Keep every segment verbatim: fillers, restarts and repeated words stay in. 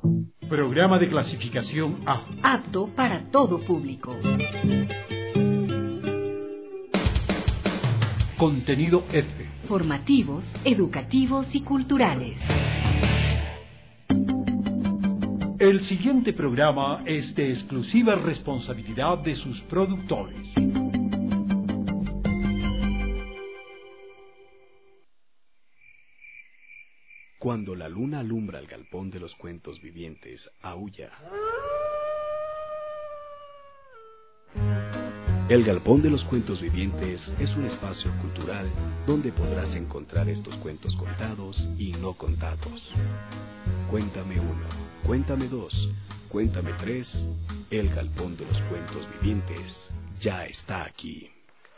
Programa de clasificación A. Apto para todo público. Contenido F. Formativos, educativos y culturales. El siguiente programa es de exclusiva responsabilidad de sus productores. Cuando la luna alumbra el galpón de los cuentos vivientes, aúlla. El Galpón de los Cuentos Vivientes es un espacio cultural donde podrás encontrar estos cuentos contados y no contados. Cuéntame uno, cuéntame dos, cuéntame tres. El Galpón de los Cuentos Vivientes ya está aquí.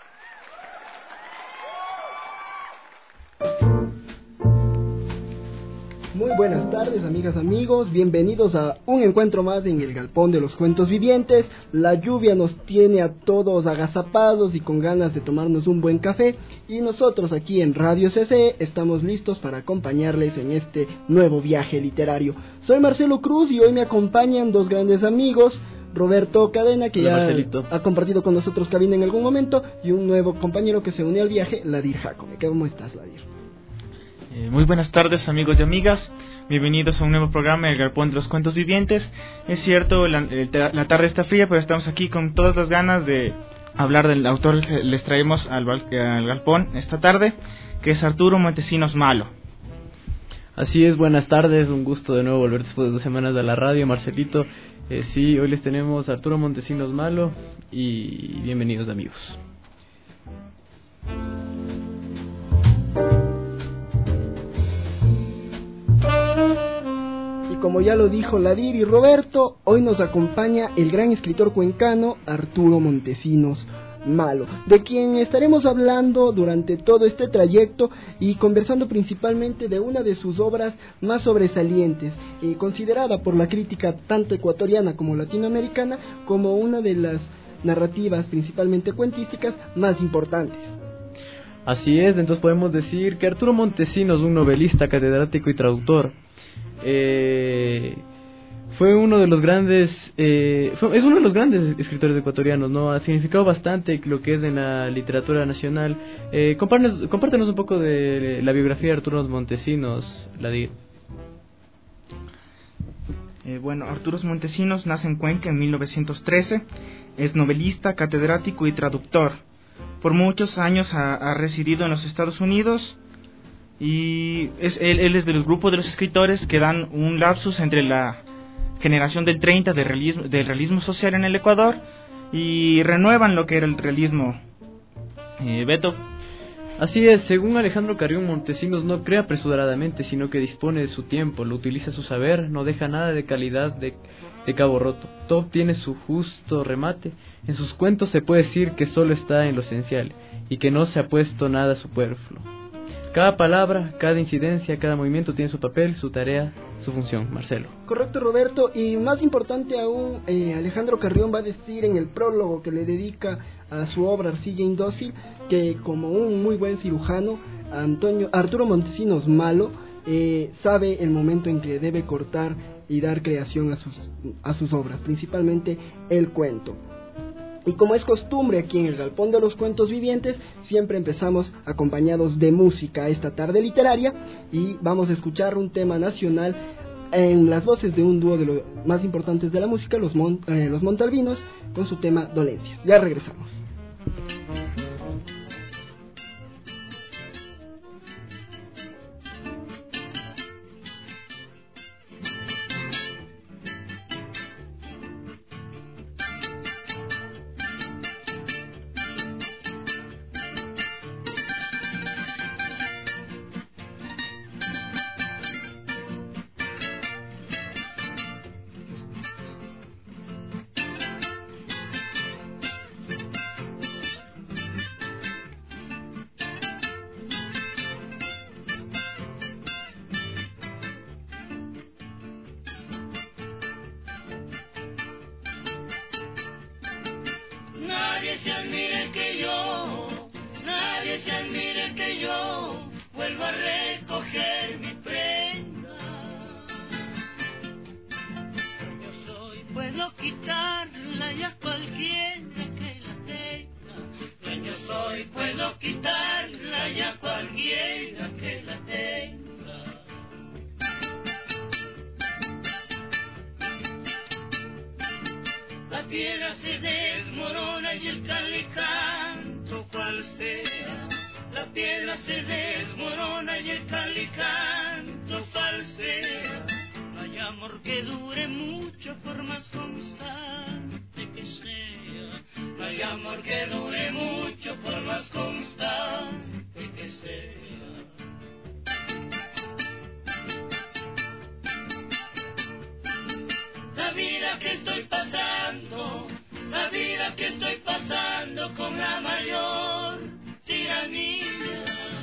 Muy buenas tardes, amigas, amigos, bienvenidos a un encuentro más en el Galpón de los Cuentos Vivientes. La lluvia nos tiene a todos agazapados y con ganas de tomarnos un buen café, y nosotros aquí en Radio C C estamos listos para acompañarles en este nuevo viaje literario. Soy Marcelo Cruz y hoy me acompañan dos grandes amigos, Roberto Cadena, que Hola, ya Marcelito. ha compartido con nosotros cabina en algún momento, y un nuevo compañero que se unió al viaje, Ladir Jacome. ¿Cómo estás, Ladir? Eh, muy buenas tardes, amigos y amigas, bienvenidos a un nuevo programa El Galpón de los Cuentos Vivientes. Es cierto, la, la tarde está fría, pero estamos aquí con todas las ganas de hablar del autor que les traemos al, al Galpón esta tarde, que es Arturo Montesinos Malo. Así es, buenas tardes, un gusto de nuevo volver después de dos semanas a la radio, Marcelito. Eh, sí, hoy les tenemos a Arturo Montesinos Malo y bienvenidos, amigos. Como ya lo dijo Ladir y Roberto, hoy nos acompaña el gran escritor cuencano Arturo Montesinos Malo, de quien estaremos hablando durante todo este trayecto y conversando principalmente de una de sus obras más sobresalientes, eh, considerada por la crítica tanto ecuatoriana como latinoamericana como una de las narrativas principalmente cuentísticas más importantes. Así es, entonces podemos decir que Arturo Montesinos, un novelista, catedrático y traductor, Eh, fue uno de los grandes, eh, fue, es uno de los grandes escritores ecuatorianos, ¿no? Ha significado bastante lo que es en la literatura nacional. Eh, compártenos, compártenos un poco de la biografía de Arturo Montesinos, Ladir. Eh, bueno, Arturo Montesinos nace en Cuenca en mil novecientos trece, es novelista, catedrático y traductor. Por muchos años ha, ha residido en los Estados Unidos. Y es, él, él es de los grupos de los escritores que dan un lapsus entre la generación del treinta del realismo, del realismo social en el Ecuador y renuevan lo que era el realismo. Eh, Beto. Así es, según Alejandro Carrión, Montesinos no crea apresuradamente, sino que dispone de su tiempo, lo utiliza su saber, no deja nada de calidad de, de cabo roto. Todo tiene su justo remate. En sus cuentos se puede decir que solo está en lo esencial y que no se ha puesto nada superfluo. Cada palabra, cada incidencia, cada movimiento tiene su papel, su tarea, su función. Marcelo. Correcto, Roberto, y más importante aún, eh, Alejandro Carrión va a decir en el prólogo que le dedica a su obra Arcilla Indócil, que como un muy buen cirujano, Antonio Arturo Montesinos Malo eh, sabe el momento en que debe cortar y dar creación a sus, a sus obras, principalmente el cuento. Y como es costumbre aquí en el Galpón de los Cuentos Vivientes, siempre empezamos acompañados de música esta tarde literaria, y vamos a escuchar un tema nacional en las voces de un dúo de los más importantes de la música, los, Mon, eh, los Montalvinos, con su tema Dolencias. Ya regresamos. Nadie se admire que yo, nadie se admire que yo vuelva a recoger mi prenda. puedo quitarla y a cualquiera que la tenga. Dueño soy, puedo quitarla y a cualquiera que la tenga. La piedra se desmorona y el calicanto cual sea. La piedra se desmorona y el calicanto falsea. No hay amor que dure mucho por más constante que sea. No hay amor que dure mucho por más constante que sea. La vida que estoy pasando, la vida que estoy pasando con la mayor tiranía.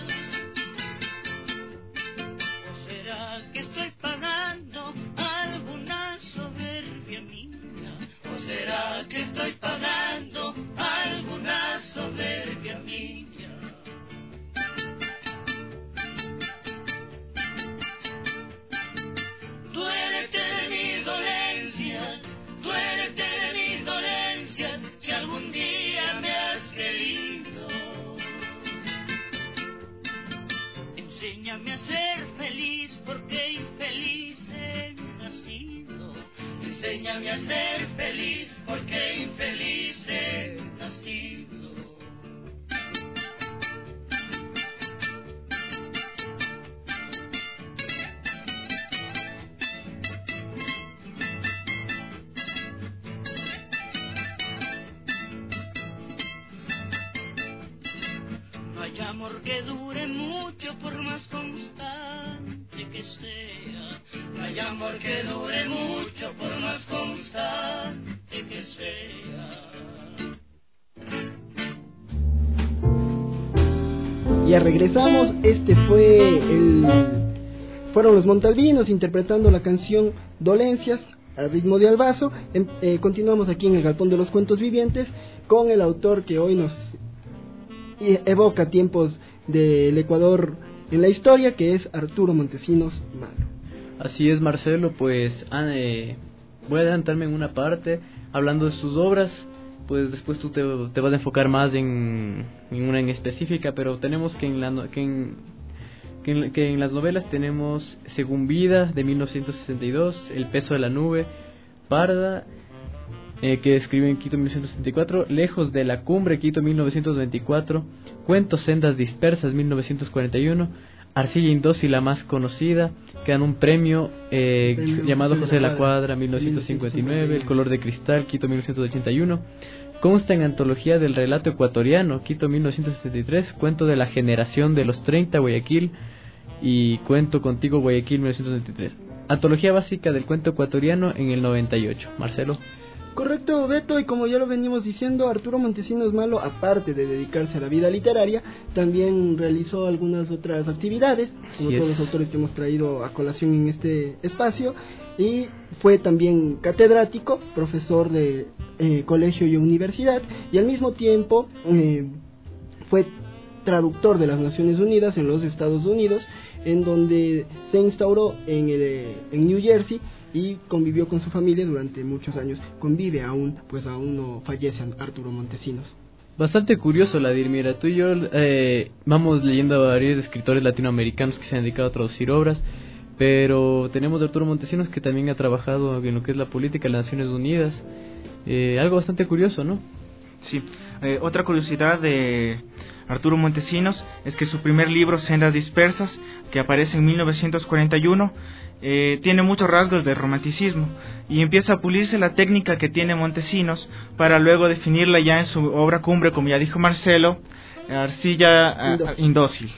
¿O será que estoy pagando alguna soberbia mía? ¿O será que estoy pagando alguna soberbia mía? Duérete de mis dolencias, duérete de mis dolencias, si algún día me has querido. Enséñame a ser feliz, porque infeliz he nacido. Enséñame a ser feliz, porque infeliz he nacido. No hay amor que dure mucho por más constante que sea. No hay amor que dure mucho por más constante que sea. Ya regresamos, este fue el... fueron los Montalbinos interpretando la canción Dolencias al ritmo de Albazo. En, eh, continuamos aquí en el Galpón de los Cuentos Vivientes con el autor que hoy nos evoca tiempos del Ecuador en la historia, que es Arturo Montesinos Malo. Así es, Marcelo, pues eh, voy a adelantarme en una parte hablando de sus obras, pues después tú te, te vas a enfocar más en, en una en específica, pero tenemos que en, la, que, en, que, en, que en las novelas tenemos Según Vida de mil novecientos sesenta y dos, El peso de la nube, Parda, Eh, que escribe en Quito mil novecientos sesenta y cuatro, Lejos de la cumbre, Quito mil novecientos veinticuatro, Cuentos Sendas Dispersas mil novecientos cuarenta y uno, Arcilla Indócil, la más conocida, que dan un premio eh, llamado José de la Cuadra mil novecientos cincuenta y nueve, El color de cristal, Quito mil novecientos ochenta y uno, consta en Antología del relato ecuatoriano, Quito mil novecientos setenta y tres, Cuento de la generación de los treinta, Guayaquil, y Cuento contigo, Guayaquil mil novecientos setenta y tres. Antología básica del cuento ecuatoriano en el noventa y ocho. Marcelo. Correcto, Beto, y como ya lo venimos diciendo, Arturo Montesinos Malo, aparte de dedicarse a la vida literaria, también realizó algunas otras actividades, como todos los autores que hemos traído a colación en este espacio, y fue también catedrático, profesor de eh, colegio y universidad, y al mismo tiempo eh, fue traductor de las Naciones Unidas en los Estados Unidos, en donde se instauró en, el, en New Jersey, y convivió con su familia durante muchos años. Convive aún, pues aún no fallece Arturo Montesinos. Bastante curioso, Ladir. Mira, tú y yo eh, vamos leyendo a varios escritores latinoamericanos que se han dedicado a traducir obras, pero tenemos a Arturo Montesinos, que también ha trabajado en lo que es la política de las Naciones Unidas. Eh, algo bastante curioso, ¿no? Sí. Eh, otra curiosidad de Arturo Montesinos es que su primer libro, Sendas Dispersas, que aparece en mil novecientos cuarenta y uno, Eh, tiene muchos rasgos de romanticismo y empieza a pulirse la técnica que tiene Montesinos para luego definirla ya en su obra cumbre, como ya dijo Marcelo, Arcilla uh, Indócil.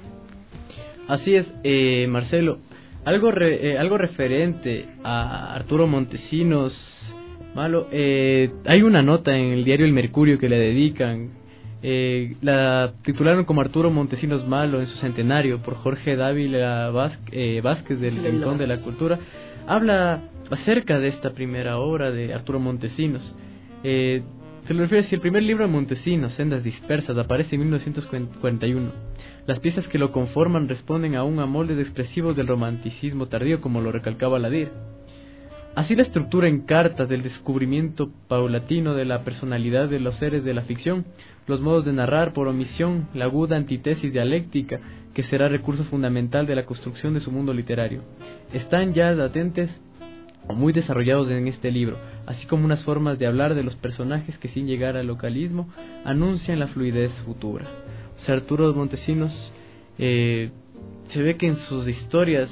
Así es, eh, Marcelo. Algo re, eh, algo referente a Arturo Montesinos Malo, eh, hay una nota en el diario El Mercurio que le dedican. Eh, la titularon como Arturo Montesinos Malo en su centenario por Jorge Dávila Vázquez, eh, Vázquez del Rincón de la Cultura. Habla acerca de esta primera obra de Arturo Montesinos. Eh, se le refiere si el primer libro de Montesinos, Sendas Dispersas, aparece en mil novecientos cuarenta y uno. Las piezas que lo conforman responden aún a moldes expresivos del romanticismo tardío, como lo recalcaba Ladir. Así la estructura en cartas del descubrimiento paulatino de la personalidad de los seres de la ficción, los modos de narrar por omisión, la aguda antítesis dialéctica que será recurso fundamental de la construcción de su mundo literario, están ya latentes o muy desarrollados en este libro, así como unas formas de hablar de los personajes que sin llegar al localismo anuncian la fluidez futura. O sea, Arturo Montesinos eh, se ve que en sus historias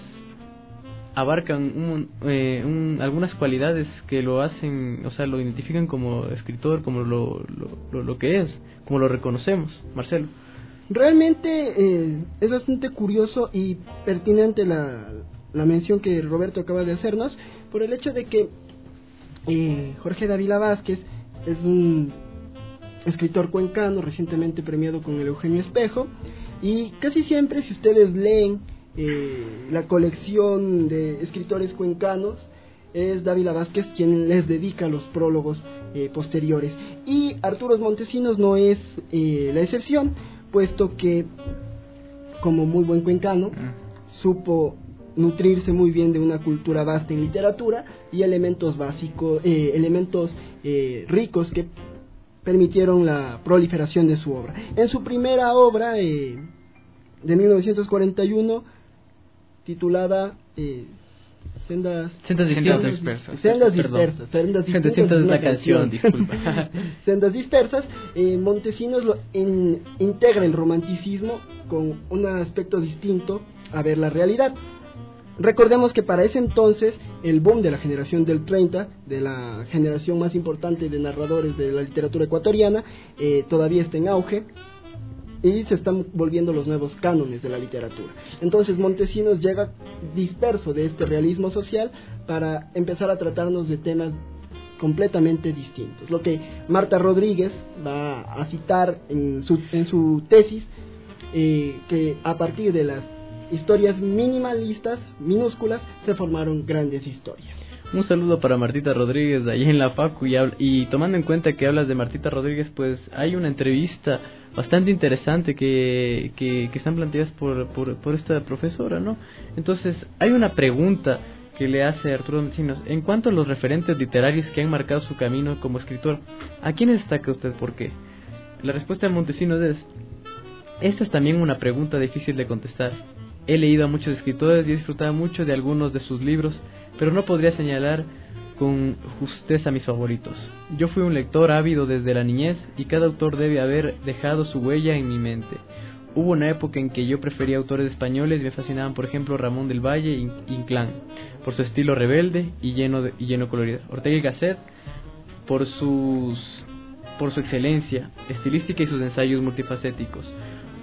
abarcan un, eh, un, algunas cualidades que lo hacen, o sea, lo identifican como escritor, como lo, lo, lo, lo que es, como lo reconocemos. Marcelo. Realmente eh, es bastante curioso y pertinente la, la mención que Roberto acaba de hacernos, por el hecho de que eh, Jorge Dávila Vázquez es un escritor cuencano, recientemente premiado con el Eugenio Espejo, y casi siempre, si ustedes leen eh, la colección de escritores cuencanos, es Dávila Vázquez quien les dedica los prólogos eh, posteriores, y Arturo Montesinos no es eh, la excepción, puesto que como muy buen cuencano supo nutrirse muy bien de una cultura vasta en literatura y elementos básicos, eh, elementos eh, ricos que permitieron la proliferación de su obra. En su primera obra eh, de mil novecientos cuarenta y uno, titulada eh, Sendas, sendas sendas dispersas. Sendas dispersas. Sendas dispersas es una canción, disculpa. Sendas dispersas. Eh, Montesinos lo, en, integra el romanticismo con un aspecto distinto a ver la realidad. Recordemos que para ese entonces el boom de la generación del treinta, de la generación más importante de narradores de la literatura ecuatoriana, eh, todavía está en auge y se están volviendo los nuevos cánones de la literatura. Entonces Montesinos llega disperso de este realismo social para empezar a tratarnos de temas completamente distintos. Lo que Marta Rodríguez va a citar en su, en su tesis, eh, que a partir de las historias minimalistas, minúsculas, se formaron grandes historias. Un saludo para Martita Rodríguez, allí en la Facu, y, y tomando en cuenta que hablas de Martita Rodríguez, pues hay una entrevista bastante interesante que, que, que están planteadas por, por, por esta profesora, ¿no? Entonces, hay una pregunta que le hace Arturo Montesinos, en cuanto a los referentes literarios que han marcado su camino como escritor, ¿a quién destaca usted? ¿Por qué? La respuesta de Montesinos es, esta es también una pregunta difícil de contestar. He leído a muchos escritores y he disfrutado mucho de algunos de sus libros, pero no podría señalar con justeza mis favoritos. Yo fui un lector ávido desde la niñez y cada autor debe haber dejado su huella en mi mente. Hubo una época en que yo prefería autores españoles y me fascinaban, por ejemplo, Ramón del Valle y Inclán, por su estilo rebelde y lleno de, y lleno colorido. Ortega y Gasset, por sus por su excelencia estilística y sus ensayos multifacéticos.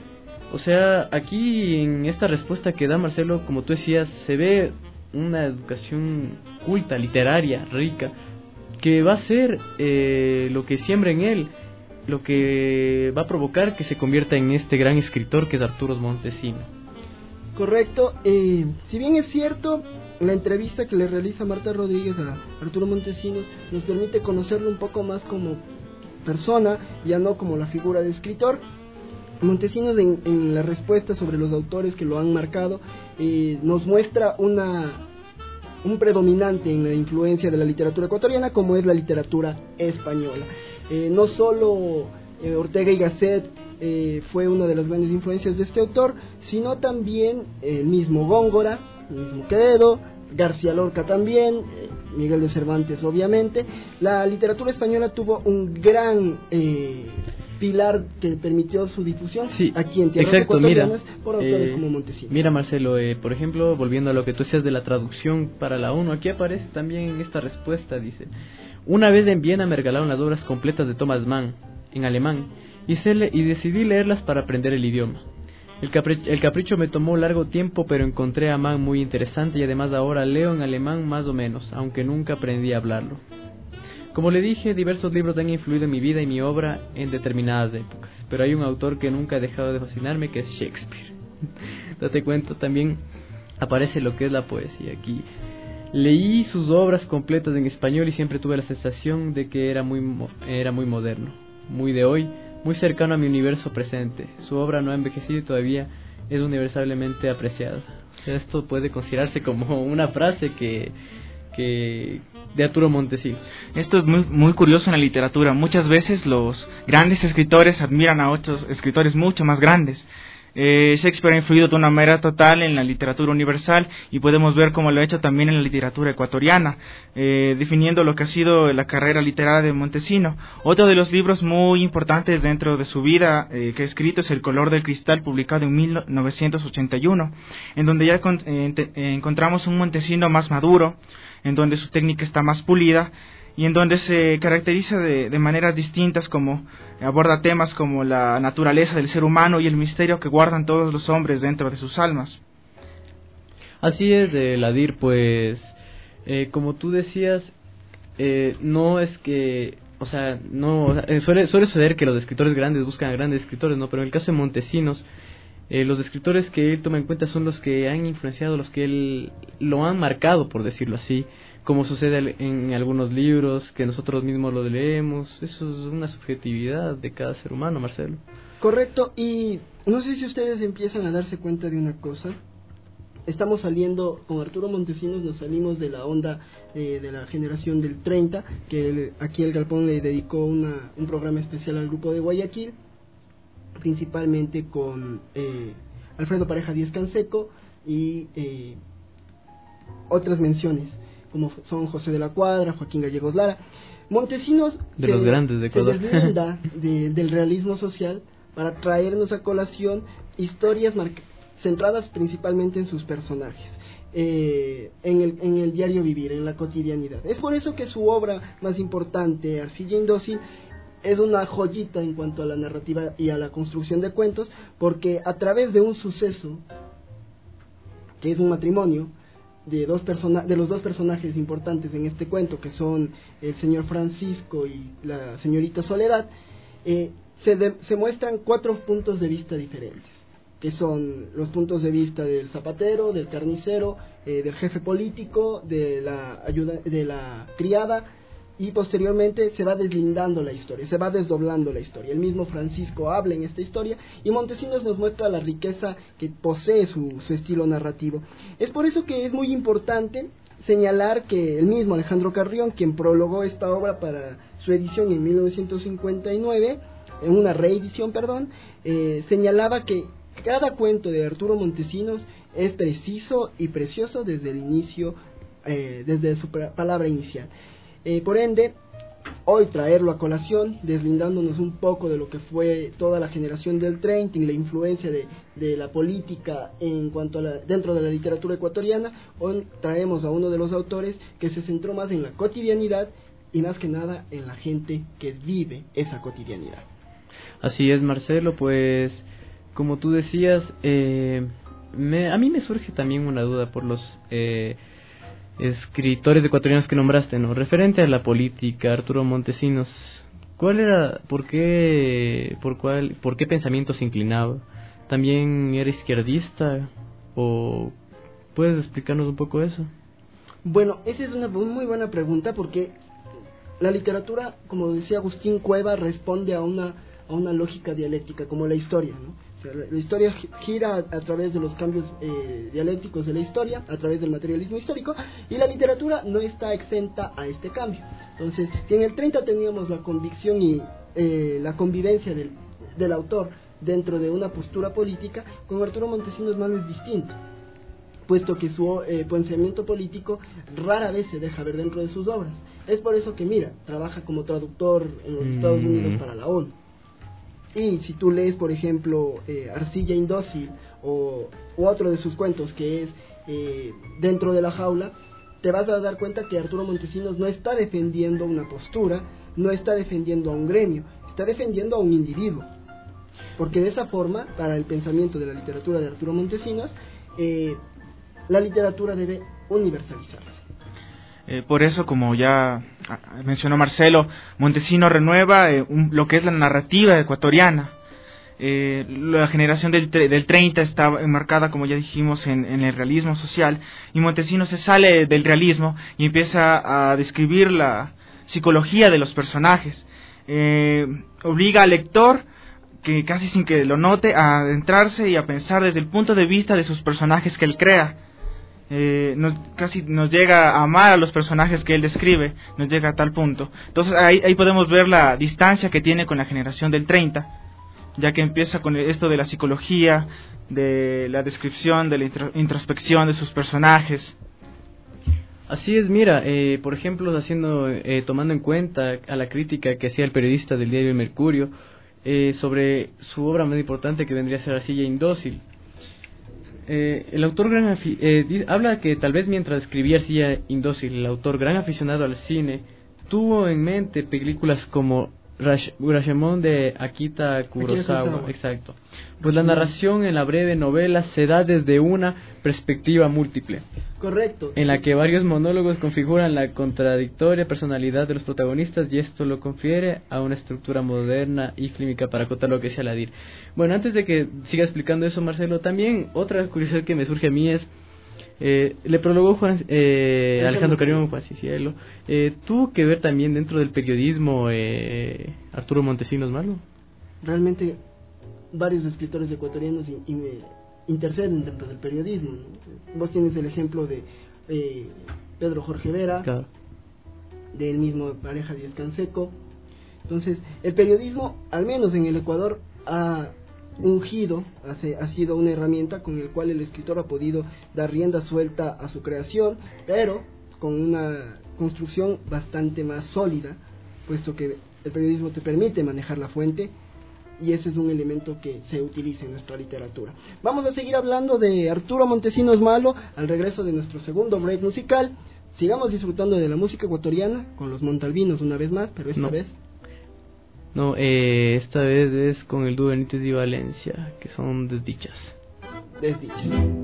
O sea, aquí en esta respuesta que da Marcelo, como tú decías, se ve una educación culta, literaria, rica, que va a ser eh, lo que siembra en él, lo que va a provocar que se convierta en este gran escritor que es Arturo Montesinos. Correcto. Eh, si bien es cierto, la entrevista que le realiza Marta Rodríguez a Arturo Montesinos nos permite conocerlo un poco más como persona, ya no como la figura de escritor. Montesinos en, en la respuesta sobre los autores que lo han marcado eh, nos muestra una un predominante en la influencia de la literatura ecuatoriana, como es la literatura española. Eh, no solo eh, Ortega y Gasset eh, fue una de las grandes influencias de este autor, sino también el mismo Góngora, el mismo Quevedo, García Lorca también, eh, Miguel de Cervantes obviamente. La literatura española tuvo un gran eh, pilar que permitió su difusión sí, aquí en tierras exacto, ecuatorianas mira, por autores eh, como Montesinos. Mira Marcelo, eh, por ejemplo, volviendo a lo que tú decías de la traducción para la ONU, aquí aparece también en esta respuesta, dice: una vez en Viena me regalaron las obras completas de Thomas Mann en alemán y, se le, y decidí leerlas para aprender el idioma. El, capri- el capricho me tomó largo tiempo, pero encontré a Mann muy interesante y además ahora leo en alemán más o menos, aunque nunca aprendí a hablarlo. Como le dije, diversos libros han influido en mi vida y mi obra en determinadas épocas, pero hay un autor que nunca ha dejado de fascinarme, que es Shakespeare. Date cuenta, también aparece lo que es la poesía aquí. Leí sus obras completas en español y siempre tuve la sensación de que era muy, era muy moderno, muy de hoy, muy cercano a mi universo presente. Su obra no ha envejecido y todavía es universalmente apreciada. O sea, esto puede considerarse como una frase que... que de Arturo Montesinos. Esto es muy, muy curioso en la literatura. Muchas veces los grandes escritores admiran a otros escritores mucho más grandes. Eh, Shakespeare ha influido de una manera total en la literatura universal y podemos ver cómo lo ha hecho también en la literatura ecuatoriana, eh, definiendo lo que ha sido la carrera literaria de Montesinos. Otro de los libros muy importantes dentro de su vida eh, que ha escrito es El color del cristal, publicado en mil novecientos ochenta y uno, en donde ya con, eh, te, eh, encontramos un Montesinos más maduro, en donde su técnica está más pulida y en donde se caracteriza de, de maneras distintas, como aborda temas como la naturaleza del ser humano y el misterio que guardan todos los hombres dentro de sus almas. Así es, eh, Ladir, pues eh, como tú decías, eh, no es que, o sea, no eh, suele, suele suceder que los escritores grandes buscan a grandes escritores, ¿no? Pero en el caso de Montesinos, eh, los escritores que él toma en cuenta son los que han influenciado, los que él lo han marcado, por decirlo así, como sucede en algunos libros que nosotros mismos los leemos. Eso es una subjetividad de cada ser humano, Marcelo. Correcto, y no sé si ustedes empiezan a darse cuenta de una cosa. Estamos saliendo, con Arturo Montesinos nos salimos de la onda eh, de la generación del treinta, que el, aquí el Galpón le dedicó una, un programa especial al grupo de Guayaquil, principalmente con eh, Alfredo Pareja Díez Canseco y eh, otras menciones, como son José de la Cuadra, Joaquín Gallegos Lara. Montesinos de se, los grandes de Ecuador. se deslinda de, del realismo social para traernos a colación historias marcadas, centradas principalmente en sus personajes, eh, en, el, en el diario vivir, en la cotidianidad. Es por eso que su obra más importante, Arcilla Indócil, es una joyita en cuanto a la narrativa y a la construcción de cuentos, porque a través de un suceso, que es un matrimonio, de, dos persona- de los dos personajes importantes en este cuento, que son el señor Francisco y la señorita Soledad, eh, se, de- se muestran cuatro puntos de vista diferentes, que son los puntos de vista del zapatero, del carnicero, eh, del jefe político, de la ayuda, de la criada, y posteriormente se va deslindando la historia, se va desdoblando la historia. El mismo Francisco habla en esta historia y Montesinos nos muestra la riqueza que posee su, su estilo narrativo. Es por eso que es muy importante señalar que el mismo Alejandro Carrión, quien prologó esta obra para su edición en mil novecientos cincuenta y nueve, en una reedición, perdón, eh, señalaba que cada cuento de Arturo Montesinos es preciso y precioso desde el inicio, eh, desde su palabra inicial. Eh, por ende, hoy traerlo a colación, deslindándonos un poco de lo que fue toda la generación del treinta y la influencia de, de la política en cuanto a la, dentro de la literatura ecuatoriana, hoy traemos a uno de los autores que se centró más en la cotidianidad y más que nada en la gente que vive esa cotidianidad. Así es, Marcelo, pues como tú decías, eh, me, a mí me surge también una duda por los eh, escritores ecuatorianos que nombraste, ¿no? Referente a la política, Arturo Montesinos, ¿cuál era, por qué, por cuál, por qué pensamiento se inclinaba? ¿También era izquierdista? ¿O puedes explicarnos un poco eso? Bueno, esa es una muy buena pregunta, porque la literatura, como decía Agustín Cueva, responde a una a una lógica dialéctica, como la historia, ¿no? O sea, la, la historia gira a, a través de los cambios eh, dialécticos de la historia, a través del materialismo histórico, y la literatura no está exenta a este cambio. Entonces, si en el treinta teníamos la convicción y eh, la convivencia del, del autor dentro de una postura política, con Arturo Montesinos no es distinto, puesto que su eh, pensamiento político rara vez se deja ver dentro de sus obras. Es por eso que, mira, trabaja como traductor en los mm. Estados Unidos para la ONU. Y si tú lees, por ejemplo, eh, Arcilla Indócil o, o otro de sus cuentos, que es eh, Dentro de la jaula, te vas a dar cuenta que Arturo Montesinos no está defendiendo una postura, no está defendiendo a un gremio, está defendiendo a un individuo. Porque de esa forma, para el pensamiento de la literatura de Arturo Montesinos, eh, la literatura debe universalizarse. Eh, por eso, como ya mencionó Marcelo, Montesinos renueva eh, un, lo que es la narrativa ecuatoriana. Eh, la generación del, del treinta está enmarcada, como ya dijimos, en, en el realismo social, y Montesinos se sale del realismo y empieza a describir la psicología de los personajes. Eh, obliga al lector, que casi sin que lo note, a adentrarse y a pensar desde el punto de vista de sus personajes que él crea. eh, nos, casi nos llega a amar a los personajes que él describe, nos llega a tal punto. Entonces ahí, ahí podemos ver la distancia que tiene con la generación del treinta, ya que empieza con esto de la psicología, de la descripción, de la intro, introspección de sus personajes. Así es, mira, eh, por ejemplo, haciendo, eh, tomando en cuenta a la crítica que hacía el periodista del diario El Mercurio eh, sobre su obra más importante, que vendría a ser Arcilla Indócil. Eh, el autor gran afi- eh, di- habla que tal vez mientras escribía Arcilla Indócil, el autor gran aficionado al cine tuvo en mente películas como Rash- Rashomon de Akira Kurosawa, Kurosawa. Exacto. Pues la narración en la breve novela se da desde una perspectiva múltiple, Correcto. en la que varios monólogos configuran la contradictoria personalidad de los protagonistas, y esto lo confiere a una estructura moderna y fílmica, para acotar lo que decía Ladir. Bueno, antes de que siga explicando eso, Marcelo, también otra curiosidad que me surge a mí es, eh, le prologó Juan, eh, Alejandro Carrión, Juan Cicielo, eh, tuvo que ver también dentro del periodismo eh, Arturo Montesinos Malo. Realmente varios escritores ecuatorianos y, y me interceden dentro del periodismo, ¿no? Vos tienes el ejemplo de eh, Pedro Jorge Vera, Claro. del mismo Pareja Díaz Canseco. Entonces, el periodismo, al menos en el Ecuador, ha ungido, hace, ha sido una herramienta con el cual el escritor ha podido dar rienda suelta a su creación, pero con una construcción bastante más sólida, puesto que el periodismo te permite manejar la fuente, y ese es un elemento que se utiliza en nuestra literatura. Vamos a seguir hablando de Arturo Montesinos Malo al regreso de nuestro segundo break musical. Sigamos disfrutando de la música ecuatoriana con los Montalbinos una vez más, pero esta No. vez No, eh, esta vez es con el dúo Benítez y Valencia, que son Desdichas. Desdichas.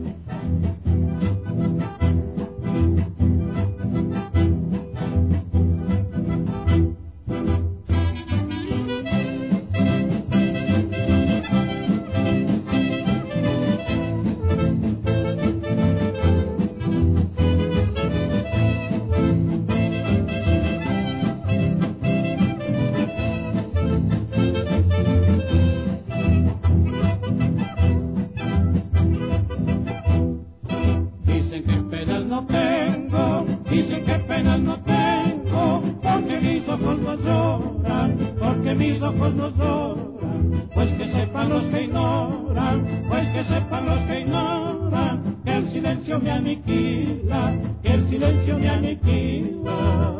Dicen que penas no tengo, dicen que penas no tengo, porque mis ojos no lloran, porque mis ojos no lloran. Pues que sepan los que ignoran, pues que sepan los que ignoran, que el silencio me aniquila, que el silencio me aniquila.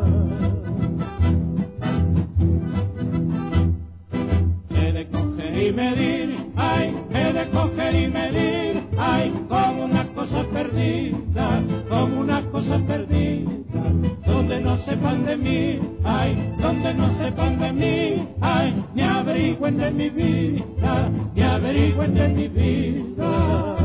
He de coger y medir, ay, he de coger y medir, ay, como una cosa perdida, como una cosa perdida, donde no sepan de mí, ay, donde no sepan de mí, ay, ni averigüen de mi vida, ni averigüen de mi vida.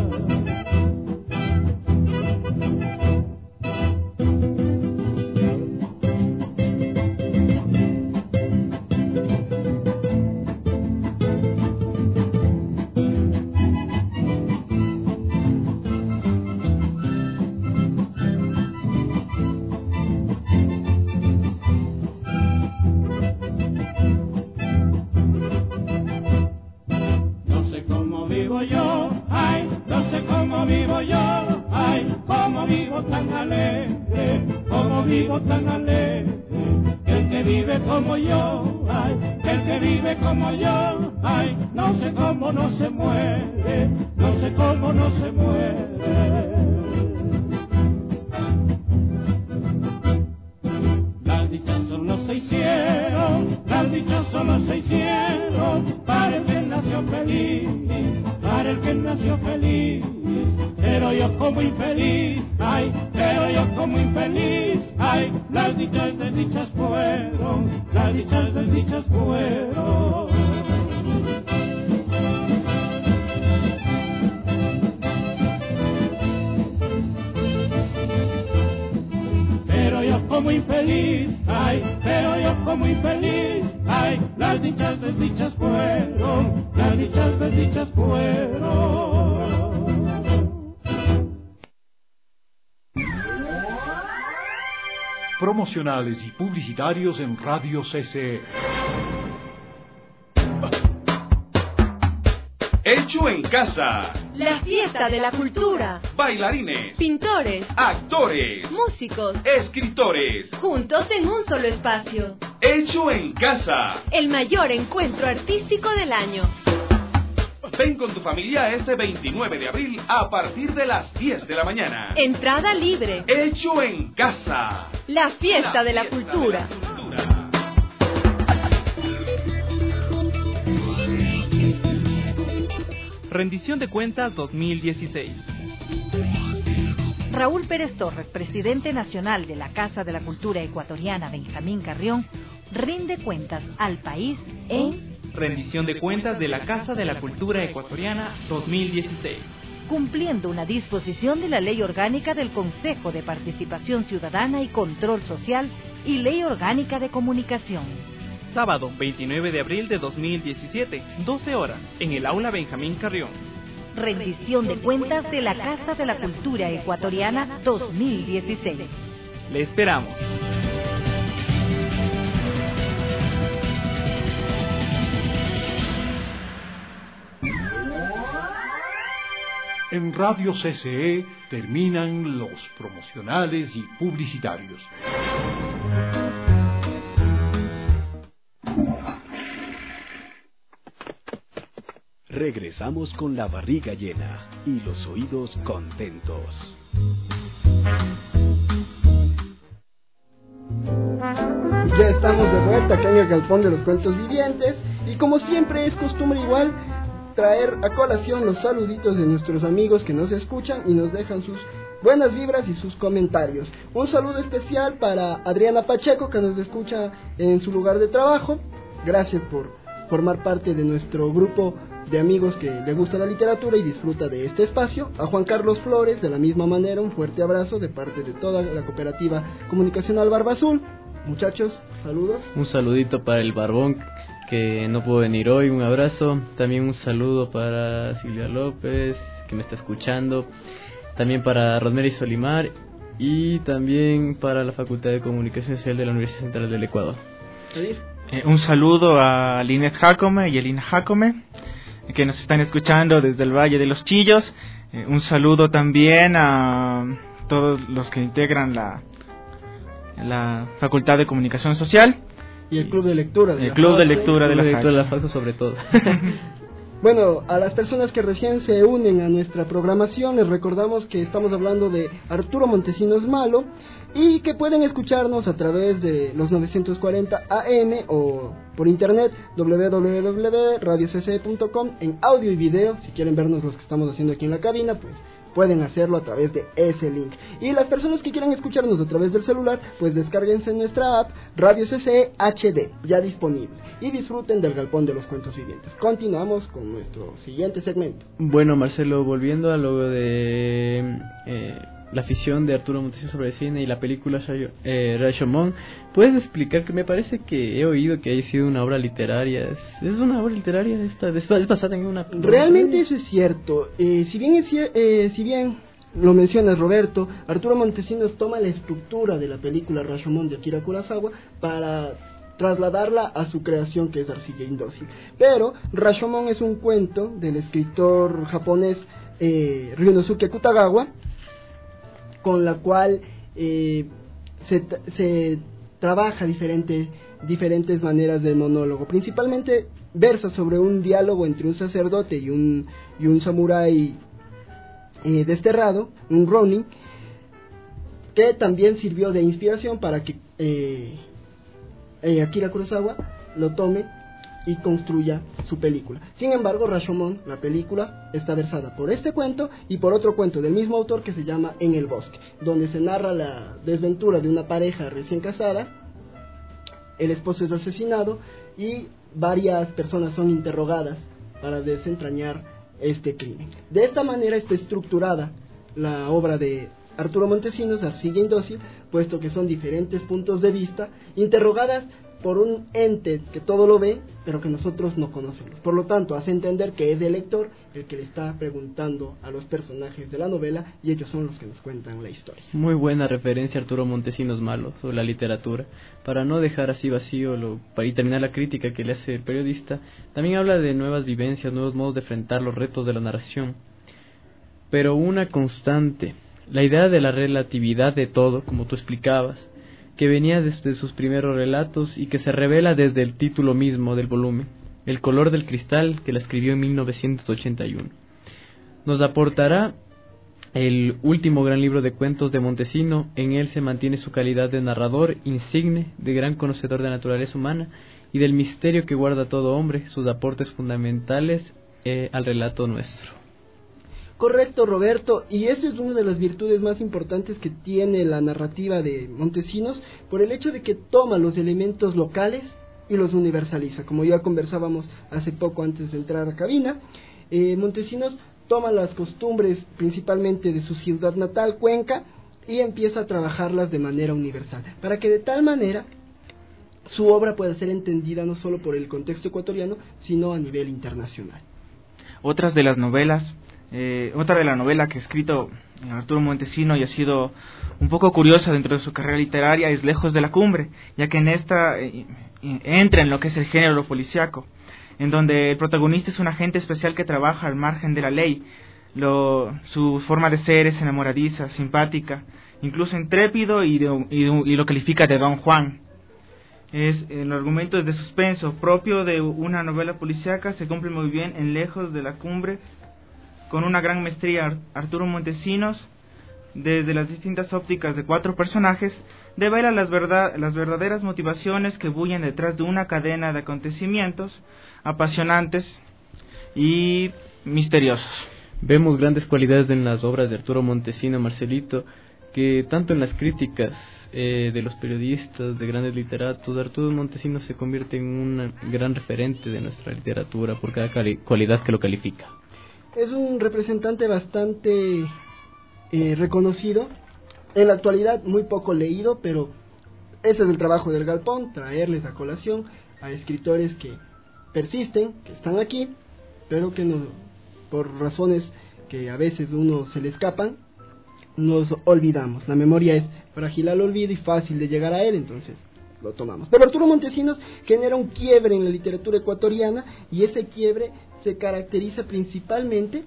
No sé cómo vivo yo, ay, no sé cómo vivo yo, ay, cómo vivo tan alegre, cómo vivo tan alegre, que el que vive como yo, ay, que el que vive como yo, ay, no sé cómo no se muere, no sé cómo no se muere. Las dichas solo se hicieron, las dichas solo se hicieron para el que nació feliz, para el que nació feliz. Pero yo como infeliz, ay, pero yo como infeliz, ay, las dichas desdichas fueron, las dichas desdichas fueron. Pero yo como infeliz, ay, pero yo como infeliz, ay, las dichas desdichas fueron, las dichas desdichas fueron. Promocionales y publicitarios en Radio C C E. Hecho en casa. La fiesta de la cultura. Bailarines, Pintores, actores, músicos, escritores, juntos en un solo espacio. hecho en casa. El mayor encuentro artístico del año. Ven con tu familia este veintinueve de abril a partir de las diez de la mañana. Entrada libre. Hecho en casa. La fiesta, La de, la fiesta cultura. de la cultura. Rendición de cuentas dos mil dieciséis. Raúl Pérez Torres, presidente nacional de la Casa de la Cultura Ecuatoriana Benjamín Carrión, rinde cuentas al país en Rendición de cuentas de la Casa de la Cultura Ecuatoriana dos mil dieciséis. cumpliendo una disposición de la Ley Orgánica del Consejo de Participación Ciudadana y Control Social y Ley Orgánica de Comunicación. Sábado veintinueve de abril de dos mil diecisiete, doce horas, en el Aula Benjamín Carrión. Rendición de cuentas de la Casa de la Cultura Ecuatoriana dos mil dieciséis. Le esperamos. En Radio C C E terminan los promocionales y publicitarios. Regresamos con la barriga llena y los oídos contentos. Ya estamos de vuelta acá en el Galpón de los Cuentos Vivientes y como siempre es costumbre igual traer a colación los saluditos de nuestros amigos que nos escuchan y nos dejan sus buenas vibras y sus comentarios. Un saludo especial para Adriana Pacheco que nos escucha en su lugar de trabajo. Gracias por formar parte de nuestro grupo de amigos que le gusta la literatura y disfruta de este espacio. A Juan Carlos Flores, de la misma manera, un fuerte abrazo de parte de toda la cooperativa comunicacional Barba Azul. Muchachos, saludos. Un saludito para el Barbón que no pudo venir hoy, un abrazo. También un saludo para Silvia López que me está escuchando. También para Rosemary Solimar y también para la Facultad de Comunicación Social de la Universidad Central del Ecuador. Eh, un saludo a Linet Jacome y Elina Jacome, que nos están escuchando desde el Valle de los Chillos. Eh, un saludo también a todos los que integran la, la Facultad de Comunicación Social. Y el Club de Lectura. De el Club de Lectura de la Lectura de la Faxo. Faxo sobre todo. Bueno, a las personas que recién se unen a nuestra programación, les recordamos que estamos hablando de Arturo Montesinos Malo y que pueden escucharnos a través de los novecientos cuarenta A M o por internet doble u doble u doble u punto radio c c punto com en audio y video. Si quieren vernos los que estamos haciendo aquí en la cabina, pues pueden hacerlo a través de ese link. Y las personas que quieran escucharnos a través del celular, pues descárguense nuestra app Radio C C H D, ya disponible, y disfruten del Galpón de los Cuentos Vivientes. Continuamos con nuestro siguiente segmento. Bueno, Marcelo, volviendo a lo de eh, la afición de Arturo Montesinos sobre el cine y la película Rayo, eh, Rashomon, ¿puedes explicar? Que me parece que he oído que haya sido una obra literaria. ¿Es, es una obra literaria? Esta, es, es basada en una... Realmente eso es cierto. Eh, si bien es cier- eh, si bien lo mencionas, Roberto, Arturo Montesinos toma la estructura de la película Rashomon de Akira Kurosawa para trasladarla a su creación, que es Arcilla Indócil. Pero Rashomon es un cuento del escritor japonés eh, Ryunosuke Akutagawa, con la cual eh, se, se trabaja diferente, diferentes maneras de monólogo. Principalmente versa sobre un diálogo entre un sacerdote y un, y un samurái eh, desterrado, un ronin, que también sirvió de inspiración para que eh, eh, Akira Kurosawa lo tome y construya su película. Sin embargo, Rashomon, la película, está versada por este cuento y por otro cuento del mismo autor que se llama En el bosque, donde se narra la desventura de una pareja recién casada. El esposo es asesinado y varias personas son interrogadas para desentrañar este crimen. De esta manera está estructurada la obra de Arturo Montesinos, Arcilla Indócil, puesto que son diferentes puntos de vista interrogadas por un ente que todo lo ve, pero que nosotros no conocemos. Por lo tanto, hace entender que es el lector el que le está preguntando a los personajes de la novela y ellos son los que nos cuentan la historia. Muy buena referencia a Arturo Montesinos Malo sobre la literatura. Para no dejar así vacío lo, para y terminar la crítica que le hace el periodista, también habla de nuevas vivencias, nuevos modos de enfrentar los retos de la narración. pero una constante, la idea de la relatividad de todo, como tú explicabas, que venía desde sus primeros relatos y que se revela desde el título mismo del volumen, El color del cristal, que la escribió en mil novecientos ochenta y uno. Nos aportará el último gran libro de cuentos de Montesino. En él se mantiene su calidad de narrador insigne, de gran conocedor de la naturaleza humana y del misterio que guarda todo hombre, sus aportes fundamentales eh, al relato nuestro. Correcto, Roberto, y esa es una de las virtudes más importantes que tiene la narrativa de Montesinos, por el hecho de que toma los elementos locales y los universaliza. Como ya conversábamos hace poco antes de entrar a cabina, eh, Montesinos toma las costumbres principalmente de su ciudad natal, Cuenca, y empieza a trabajarlas de manera universal, para que de tal manera su obra pueda ser entendida no solo por el contexto ecuatoriano, sino a nivel internacional. Otras de las novelas, eh, otra de la novela que ha escrito Arturo Montesino y ha sido un poco curiosa dentro de su carrera literaria es Lejos de la Cumbre, ya que en esta eh, entra en lo que es el género policiaco, en donde el protagonista es un agente especial que trabaja al margen de la ley. Lo, su forma de ser es enamoradiza, simpática, incluso intrépido, y, de, y, de, y lo califica de Don Juan. Es, el argumento es de suspenso, propio de una novela policíaca, se cumple muy bien en Lejos de la Cumbre, con una gran maestría. Arturo Montesinos, desde las distintas ópticas de cuatro personajes, devela las, verdad, las verdaderas motivaciones que bullen detrás de una cadena de acontecimientos apasionantes y misteriosos. Vemos grandes cualidades en las obras de Arturo Montesino, Marcelito, que tanto en las críticas eh, de los periodistas, de grandes literatos, Arturo Montesino se convierte en un gran referente de nuestra literatura por cada cali- cualidad que lo califica. Es un representante bastante eh, reconocido, en la actualidad muy poco leído, pero ese es el trabajo del Galpón, traerles a colación a escritores que persisten, que están aquí, pero que no, por razones que a veces uno se le escapan, nos olvidamos. La memoria es frágil al olvido y fácil de llegar a él, entonces lo tomamos. Pero Arturo Montesinos genera un quiebre en la literatura ecuatoriana, y ese quiebre se caracteriza principalmente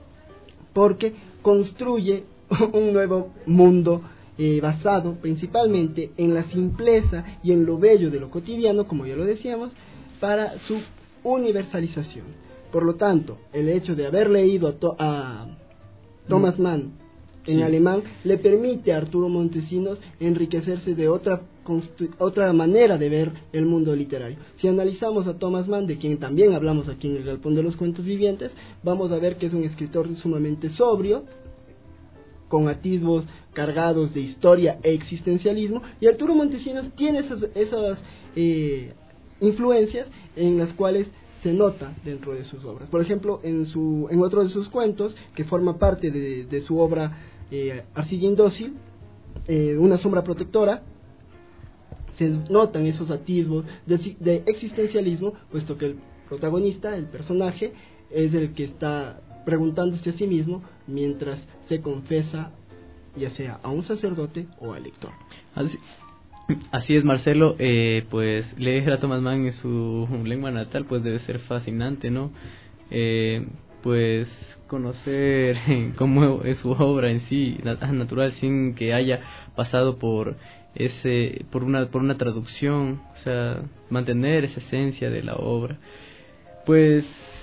porque construye un nuevo mundo eh, basado principalmente en la simpleza y en lo bello de lo cotidiano, como ya lo decíamos, para su universalización. Por lo tanto, el hecho de haber leído a, to- a Thomas Mann en sí. alemán le permite a Arturo Montesinos enriquecerse de otra constru- otra manera de ver el mundo literario. Si analizamos a Thomas Mann, de quien también hablamos aquí en el Galpón de los Cuentos Vivientes, vamos a ver que es un escritor sumamente sobrio, con atisbos cargados de historia e existencialismo, y Arturo Montesinos tiene esas, esas eh, influencias en las cuales se nota dentro de sus obras. Por ejemplo, en su en otro de sus cuentos, que forma parte de, de su obra eh, Arcilla Indócil, eh, Una sombra protectora, se notan esos atisbos de, de existencialismo, puesto que el protagonista, el personaje, es el que está preguntándose a sí mismo mientras se confesa, ya sea a un sacerdote o al lector. Así, así es, Marcelo. Eh, pues leer a Thomas Mann en su lengua natal pues debe ser fascinante, ¿no? Eh, pues conocer cómo es su obra en sí, natural, sin que haya pasado por ese por una por una traducción, o sea, mantener esa esencia de la obra. Pues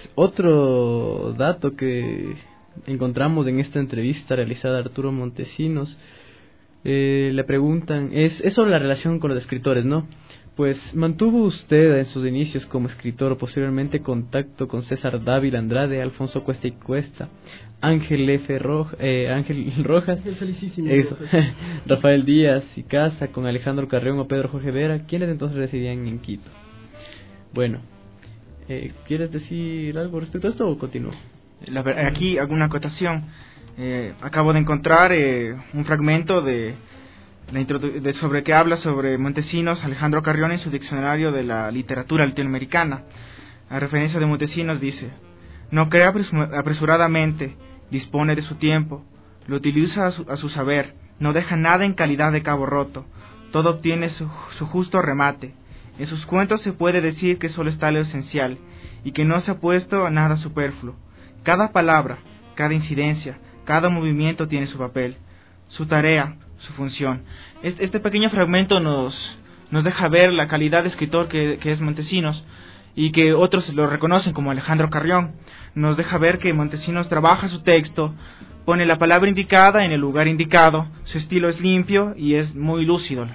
otro dato que encontramos en esta entrevista realizada a Arturo Montesinos, eh, le preguntan, es, es sobre la relación con los escritores, ¿no? Pues, ¿mantuvo usted en sus inicios como escritor o posteriormente contacto con César Dávila Andrade, Alfonso Cuesta y Cuesta, Ángel F. Roja, eh, Ángel Rojas, eh, Rafael Díaz y Casa, con Alejandro Carrión o Pedro Jorge Vera, quienes entonces residían en Quito? Bueno, eh, ¿quieres decir algo respecto a esto o continúo? La, aquí hago una acotación. Eh, acabo de encontrar eh, un fragmento de, la introdu- de sobre que habla sobre Montesinos, Alejandro Carrión, en su diccionario de la literatura latinoamericana. A referencia de Montesinos dice: no crea apresu- apresuradamente, dispone de su tiempo, lo utiliza a su, a su saber, no deja nada en calidad de cabo roto, todo obtiene su, su justo remate. En sus cuentos se puede decir que solo está lo esencial y que no se ha puesto nada superfluo. Cada palabra, cada incidencia, Cada movimiento tiene su papel, su tarea, su función. Este, este pequeño fragmento nos, nos deja ver la calidad de escritor que, que es Montesinos, y que otros lo reconocen como Alejandro Carrión. Nos deja ver que Montesinos trabaja su texto, pone la palabra indicada en el lugar indicado, su estilo es limpio y es muy lúcido.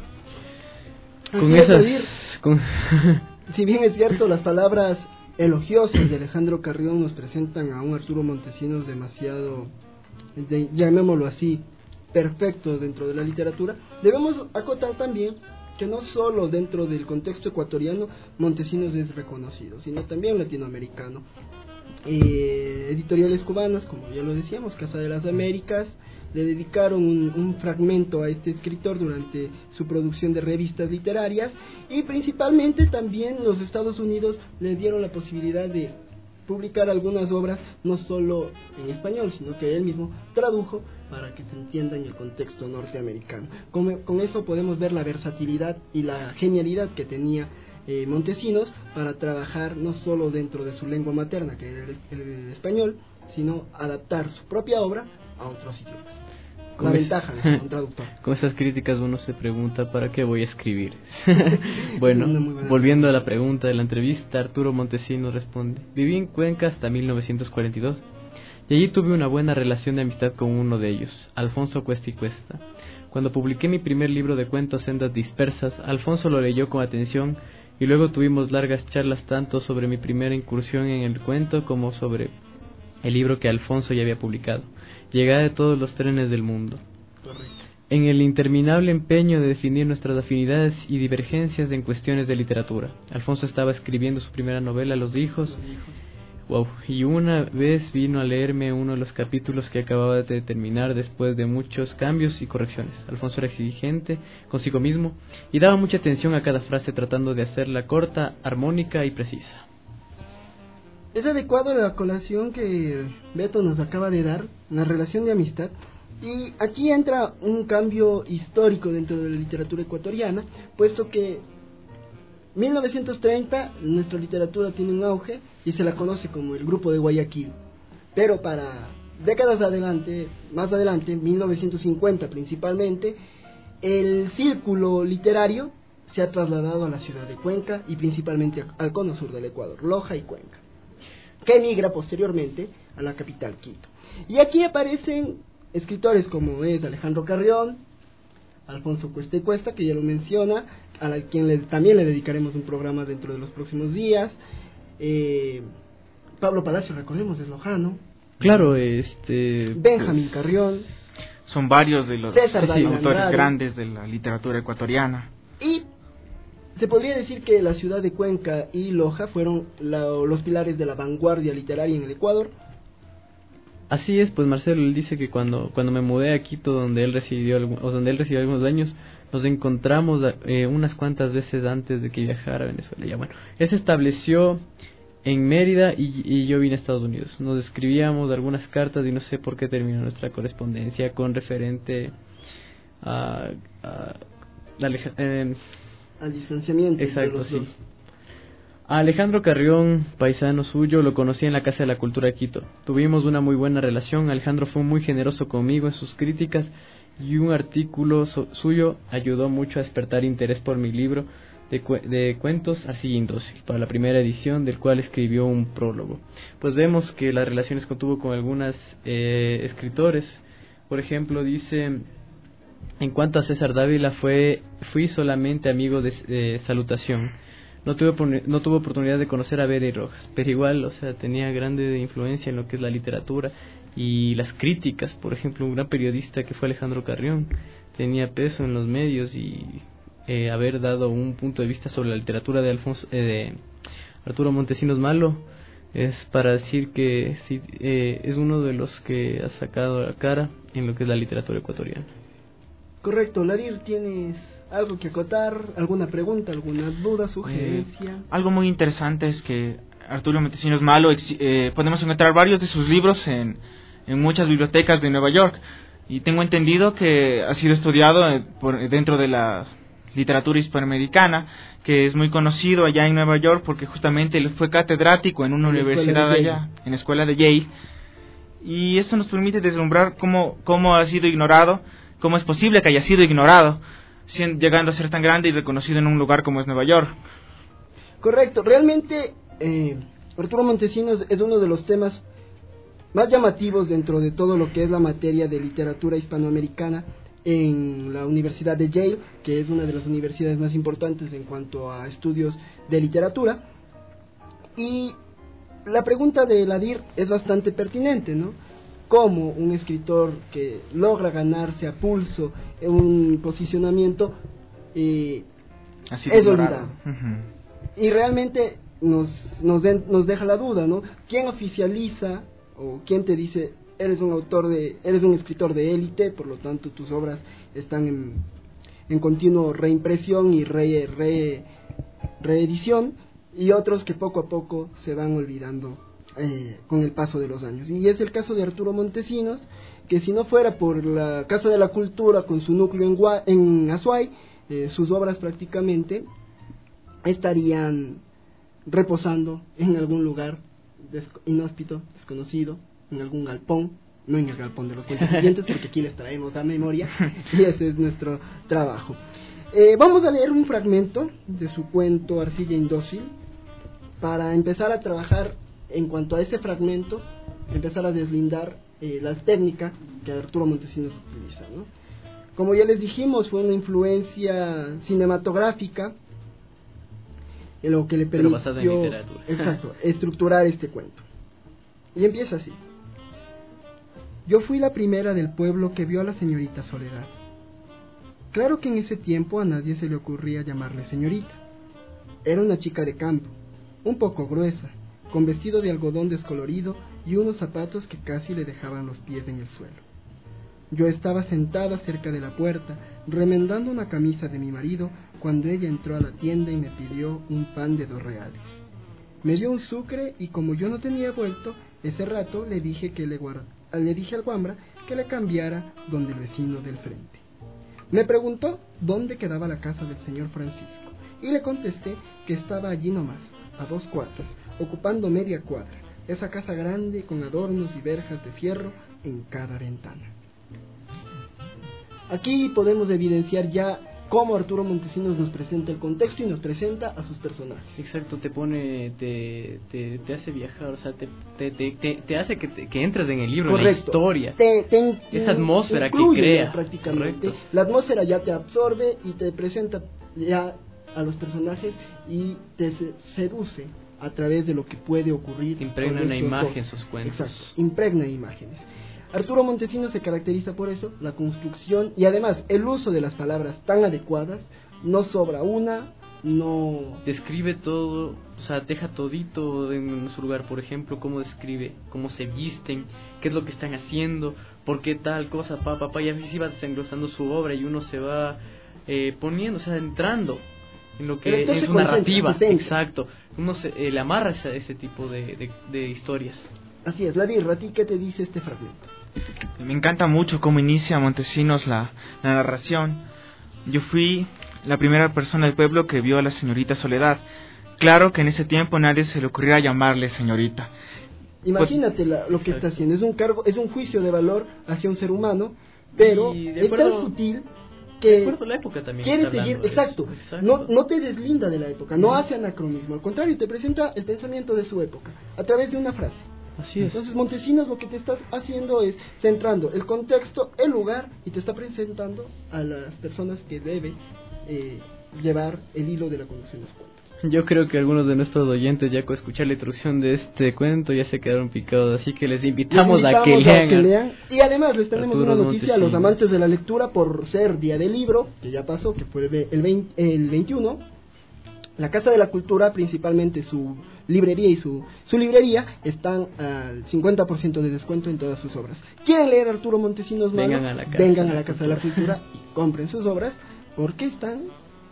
Con esas... Con... si bien es cierto, las palabras elogiosas de Alejandro Carrión nos presentan a un Arturo Montesinos demasiado, de, llamémoslo así, perfecto dentro de la literatura, debemos acotar también que no solo dentro del contexto ecuatoriano Montesinos es reconocido, sino también latinoamericano. Eh, editoriales cubanas, como ya lo decíamos, Casa de las Américas, le dedicaron un, un fragmento a este escritor durante su producción de revistas literarias, y principalmente también los Estados Unidos le dieron la posibilidad de publicar algunas obras no solo en español, sino que él mismo tradujo para que se entienda en el contexto norteamericano. Con, con eso podemos ver la versatilidad y la genialidad que tenía eh, Montesinos para trabajar no solo dentro de su lengua materna, que era el, el español, sino adaptar su propia obra a otros idiomas. La es, ventaja de ser un traductor. Con esas críticas uno se pregunta, ¿para qué voy a escribir? Bueno, volviendo a la pregunta de la entrevista, Arturo Montesinos responde: viví en Cuenca hasta mil novecientos cuarenta y dos, y allí tuve una buena relación de amistad con uno de ellos, Alfonso Cuesta y Cuesta. Cuando publiqué mi primer libro de cuentos, Sendas Dispersas, Alfonso lo leyó con atención, y luego tuvimos largas charlas tanto sobre mi primera incursión en el cuento como sobre el libro que Alfonso ya había publicado, Llegada de todos los trenes del mundo. Correcto. En el interminable empeño de definir nuestras afinidades y divergencias en cuestiones de literatura, Alfonso estaba escribiendo su primera novela, Los Hijos. Wow. Y una vez vino a leerme uno de los capítulos que acababa de terminar después de muchos cambios y correcciones. Alfonso era exigente consigo mismo y daba mucha atención a cada frase, tratando de hacerla corta, armónica y precisa. Es adecuado la colación que Beto nos acaba de dar, la relación de amistad, y aquí entra un cambio histórico dentro de la literatura ecuatoriana, puesto que mil novecientos treinta nuestra literatura tiene un auge y se la conoce como el Grupo de Guayaquil, pero para décadas adelante, más adelante, mil novecientos cincuenta principalmente, el círculo literario se ha trasladado a la ciudad de Cuenca y principalmente al cono sur del Ecuador, Loja y Cuenca, que emigra posteriormente a la capital, Quito. Y aquí aparecen escritores como es Alejandro Carrión, Alfonso Cuesta y Cuesta, que ya lo menciona, a la, quien le, también le dedicaremos un programa dentro de los próximos días. eh, Pablo Palacio, recordemos, es lojano. Claro, este... Benjamín pues, Carrión. Son varios de los César sí, Daniel autores Andrade. grandes de la literatura ecuatoriana. Y se podría decir que la ciudad de Cuenca y Loja fueron la, los pilares de la vanguardia literaria en el Ecuador. Así es, pues Marcelo, él dice que cuando cuando me mudé a Quito, donde él residió o donde él residió algunos años, nos encontramos eh, unas cuantas veces antes de que viajara a Venezuela. Ya bueno, él se estableció en Mérida y, y yo vine a Estados Unidos. Nos escribíamos algunas cartas y no sé por qué terminó nuestra correspondencia con referente a, a, a eh, al distanciamiento. Exacto, los sí. dos. A Alejandro Carrión, paisano suyo, lo conocí en la Casa de la Cultura de Quito. Tuvimos una muy buena relación. Alejandro fue muy generoso conmigo en sus críticas y un artículo so- suyo ayudó mucho a despertar interés por mi libro de, cu- de cuentos Arcilla Indócil, para la primera edición, del cual escribió un prólogo. Pues vemos que las relaciones que tuvo con algunos eh, escritores, por ejemplo, dice: en cuanto a César Dávila, fue fui solamente amigo de, de salutación. No tuve, no tuve oportunidad de conocer a Vera y Rojas, pero igual, o sea, tenía grande influencia en lo que es la literatura y las críticas. Por ejemplo, un gran periodista que fue Alejandro Carrión tenía peso en los medios, y eh, haber dado un punto de vista sobre la literatura de, Alfonso, eh, de Arturo Montesinos Malo es para decir que sí, eh, es uno de los que ha sacado la cara en lo que es la literatura ecuatoriana. Correcto. Ladir, ¿tienes algo que acotar? ¿Alguna pregunta, alguna duda, sugerencia? Eh, algo muy interesante es que Arturo Montesinos Malo, eh, podemos encontrar varios de sus libros en, en muchas bibliotecas de Nueva York, y tengo entendido que ha sido estudiado eh, por, dentro de la literatura hispanoamericana, que es muy conocido allá en Nueva York porque justamente él fue catedrático en una en universidad allá, en la escuela de Yale, y esto nos permite deslumbrar cómo, cómo ha sido ignorado, cómo es posible que haya sido ignorado, llegando a ser tan grande y reconocido en un lugar como es Nueva York. Correcto, realmente eh, Arturo Montesinos es uno de los temas más llamativos dentro de todo lo que es la materia de literatura hispanoamericana en la Universidad de Yale, que es una de las universidades más importantes en cuanto a estudios de literatura. Y la pregunta de Ladir es bastante pertinente, ¿no? ¿Cómo un escritor que logra ganarse a pulso un posicionamiento eh, es olvidado? Uh-huh. Y realmente nos, nos, de, nos deja la duda, ¿no? ¿Quién oficializa o quién te dice, eres un autor de, eres un escritor de élite, por lo tanto tus obras están en, en continuo reimpresión y re, re, reedición, y otros que poco a poco se van olvidando eh, con el paso de los años? Y es el caso de Arturo Montesinos, que si no fuera por la Casa de la Cultura con su núcleo en, Gua, en Azuay, eh, sus obras prácticamente estarían reposando en algún lugar Desco- inhóspito, desconocido, en algún galpón, no en el galpón de los cuentos vivientes, porque aquí les traemos a memoria, y ese es nuestro trabajo. Eh, vamos a leer un fragmento de su cuento Arcilla Indócil, para empezar a trabajar en cuanto a ese fragmento, empezar a deslindar eh, la técnica que Arturo Montesinos utiliza, ¿no? Como ya les dijimos, fue una influencia cinematográfica, en lo que le permitió, pero basada en literatura. Exacto, estructurar este cuento. Y empieza así: yo fui la primera del pueblo que vio a la señorita Soledad. Claro que en ese tiempo a nadie se le ocurría llamarle señorita. Era una chica de campo, un poco gruesa, con vestido de algodón descolorido y unos zapatos que casi le dejaban los pies en el suelo. Yo estaba sentada cerca de la puerta, remendando una camisa de mi marido, cuando ella entró a la tienda y me pidió un pan de dos reales. Me dio un sucre y como yo no tenía vuelto, ese rato le dije que le guarda, le dije al guambra que le cambiara donde el vecino del frente. Me preguntó dónde quedaba la casa del señor Francisco, y le contesté que estaba allí nomás, a dos cuadras, ocupando media cuadra, esa casa grande con adornos y verjas de fierro en cada ventana. Aquí podemos evidenciar ya cómo Arturo Montesinos nos presenta el contexto y nos presenta a sus personajes. Exacto, te pone, te, te, te hace viajar, o sea, te, te, te, te, te hace que, te, que entres en el libro, correcto, en la historia, te, te, esa atmósfera que crea. Prácticamente, correcto. La atmósfera ya te absorbe y te presenta ya a los personajes y te seduce a través de lo que puede ocurrir. Te impregna una imagen en sus cuentos. Exacto, impregna imágenes. Arturo Montesinos se caracteriza por eso, la construcción y además el uso de las palabras tan adecuadas, no sobra una, no... Describe todo, o sea, deja todito en su lugar, por ejemplo, cómo describe, cómo se visten, qué es lo que están haciendo, por qué tal cosa, pa, pa, pa, y así va desenglosando su obra y uno se va eh, poniendo, o sea, entrando en lo que es su narrativa, exacto, uno se, eh, le amarra ese, ese tipo de, de, de historias. Así es. Ladir, ¿a ti qué te dice este fragmento? Me encanta mucho cómo inicia Montesinos la, la narración. Yo fui la primera persona del pueblo que vio a la señorita Soledad. Claro que en ese tiempo nadie se le ocurriera llamarle señorita. Imagínate la, lo que está haciendo. Es un cargo, es un juicio de valor hacia un ser humano, pero es tan sutil que de acuerdo a la época también quiere seguir, exacto, exacto. No, no te deslinda de la época, no hace anacronismo, al contrario, te presenta el pensamiento de su época a través de una frase. Así es. Entonces Montesinos lo que te está haciendo es centrando el contexto, el lugar, y te está presentando a las personas que debe eh, llevar el hilo de la conducción de los cuentos. Yo creo que algunos de nuestros oyentes ya con escuchar la introducción de este cuento ya se quedaron picados, así que les invitamos, les invitamos a, que lean, a que lean. Y además les tenemos Arturo una noticia Montesinos. A los amantes de la lectura, por ser Día del Libro, que ya pasó, que fue el, veinte, el veintiuno. La Casa de la Cultura, principalmente su librería y su, su librería, están al cincuenta por ciento de descuento en todas sus obras. ¿Quieren leer Arturo Montesinos Malo? Vengan a la Casa, Vengan a la Casa de la Cultura y compren sus obras, porque están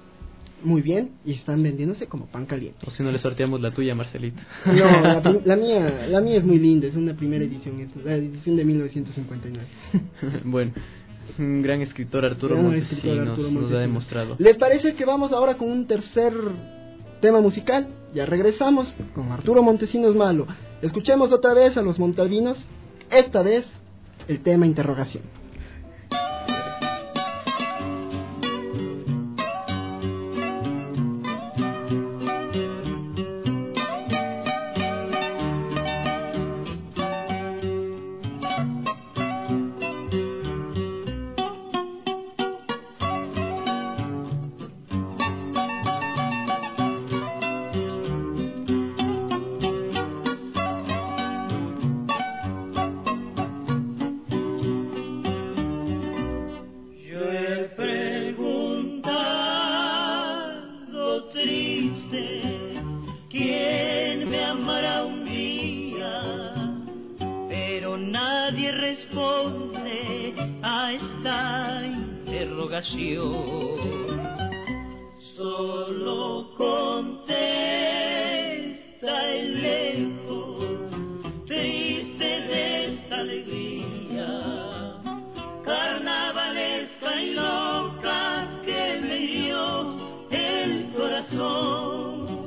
muy bien y están vendiéndose como pan caliente. O si no, le sorteamos la tuya, Marcelito. No, la, la mía la mía es muy linda, es una primera edición, es la edición de mil novecientos cincuenta y nueve. Bueno, un gran escritor Arturo gran Montesinos, escritor Arturo Montesinos nos ha demostrado. ¿Les parece que vamos ahora con un tercer tema musical? Ya regresamos con Arturo Montesinos Malo. Escuchemos otra vez a los Montalvinos esta vez el tema interrogación. Solo contesta el eco triste de esta alegría carnavalesca y loca que me hirió el corazón.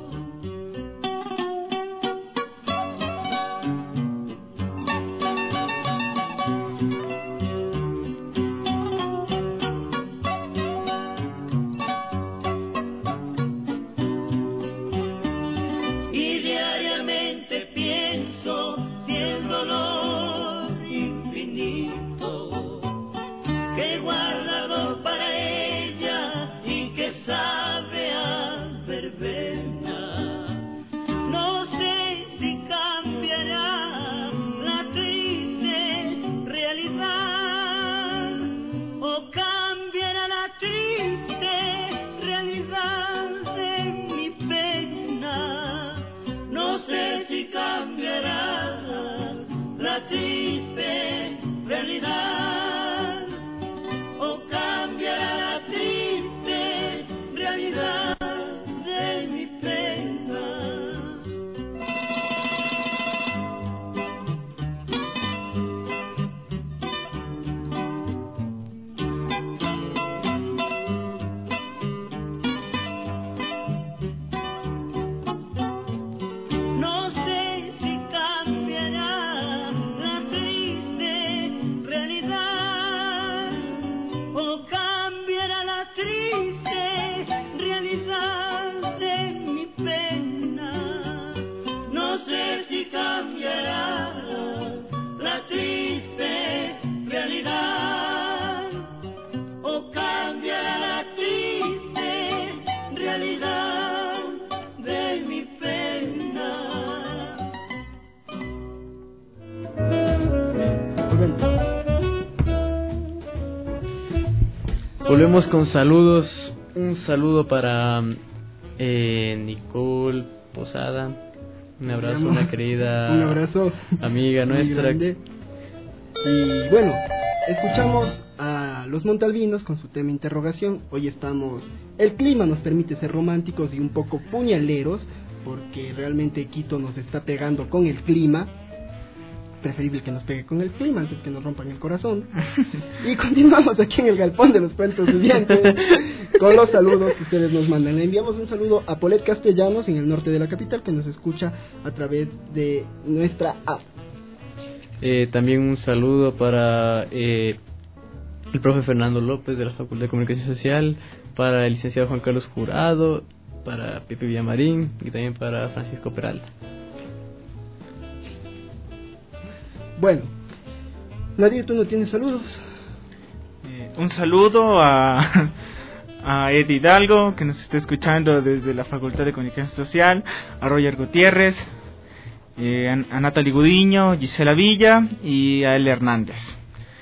La triste realidad, o cambiará la triste realidad de mi pena. No sé si cambiará la triste realidad, o cambiará la triste realidad de mi pena. No sé si cambiará la triste realidad, o cambiará la triste realidad de mi pena. Volvemos con saludos. Un saludo para eh, Nicole Posada. Un abrazo, una querida Un abrazo. amiga Muy nuestra. grande. Y bueno, escuchamos a los Montalvinos con su tema interrogación. Hoy estamos, el clima nos permite ser románticos y un poco puñaleros, porque realmente Quito nos está pegando con el clima. Preferible que nos pegue con el clima antes que nos rompan el corazón. Y continuamos aquí en el Galpón de los Cuentos Vivientes con los saludos que ustedes nos mandan. Le enviamos un saludo a Polet Castellanos en el norte de la capital, que nos escucha a través de nuestra app. Eh, también un saludo para eh, el profe Fernando López de la Facultad de Comunicación Social, para el licenciado Juan Carlos Jurado, para Pepe Villamarín y también para Francisco Peralta. Bueno, Nadir, ¿tú no tienes saludos? Eh, un saludo a, a Ed Hidalgo, que nos está escuchando desde la Facultad de Comunicación Social, a Roger Gutiérrez, eh, a, a Natalie Gudiño, Gisela Villa y a El Hernández.